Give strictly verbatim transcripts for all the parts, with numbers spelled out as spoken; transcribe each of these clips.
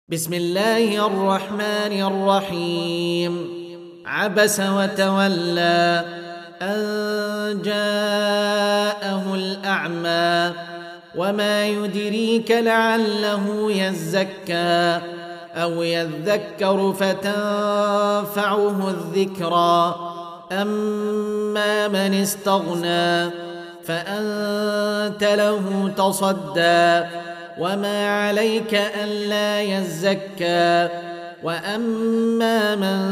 بسم الله الرحمن الرحيم. عبس وتولى أن جاءه الأعمى وما يدريك لعله يزكى أو يذكر فتنفعه الذكرى. أما من استغنى فأنت له تصدى وما عليك ألا يزكى. وأما من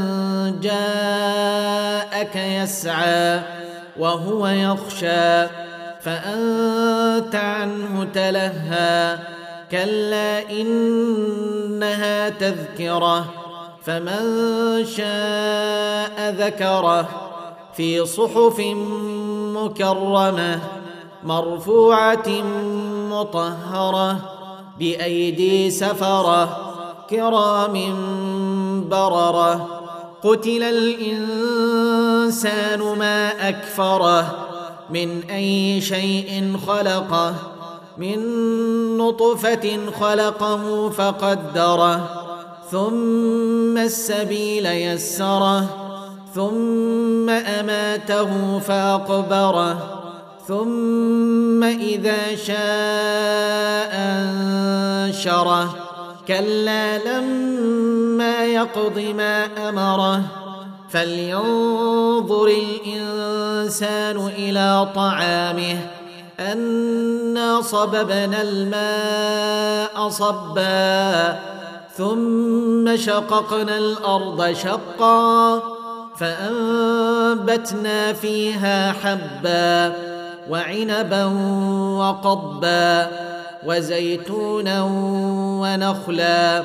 جاءك يسعى وهو يخشى فأنت عنه تلهى. كلا إنها تذكرة فمن شاء ذكره في صحف مكرمة مرفوعة مطهرة بأيدي سفرة كرام بررة. قتل الإنسان ما أكفره من أي شيء خلقه من نطفة خلقه فقدره ثم السبيل يسره ثم أماته فأقبره ثم إذا شاء أنشره. كلا لما يقض ما أمره فلينظر الإنسان إلى طعامه أنا صببنا الماء صبا ثم شققنا الأرض شقا فأنبتنا فيها حبا وعنبا وقضبا وزيتونا ونخلا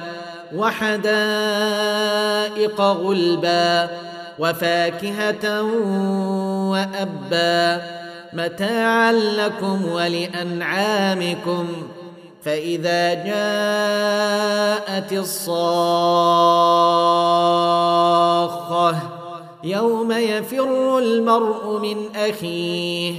وحدائق غلبا وفاكهة وأبا متاعا لكم ولأنعامكم. فإذا جاءت الصاخة يوم يفر المرء من أخيه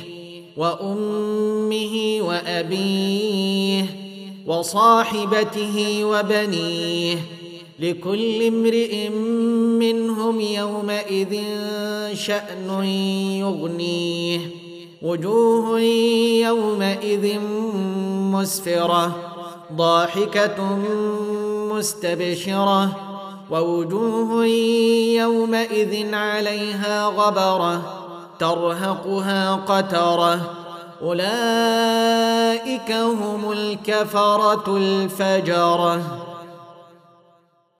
وأمه وأبيه وصاحبته وبنيه لكل امرئ منهم يومئذ شأن يغنيه. وجوه يومئذ مسفرة ضاحكة مستبشرة ووجوه يومئذ عليها غبرة ترهقها قترة. أولئك هم الكفرة الفجرة.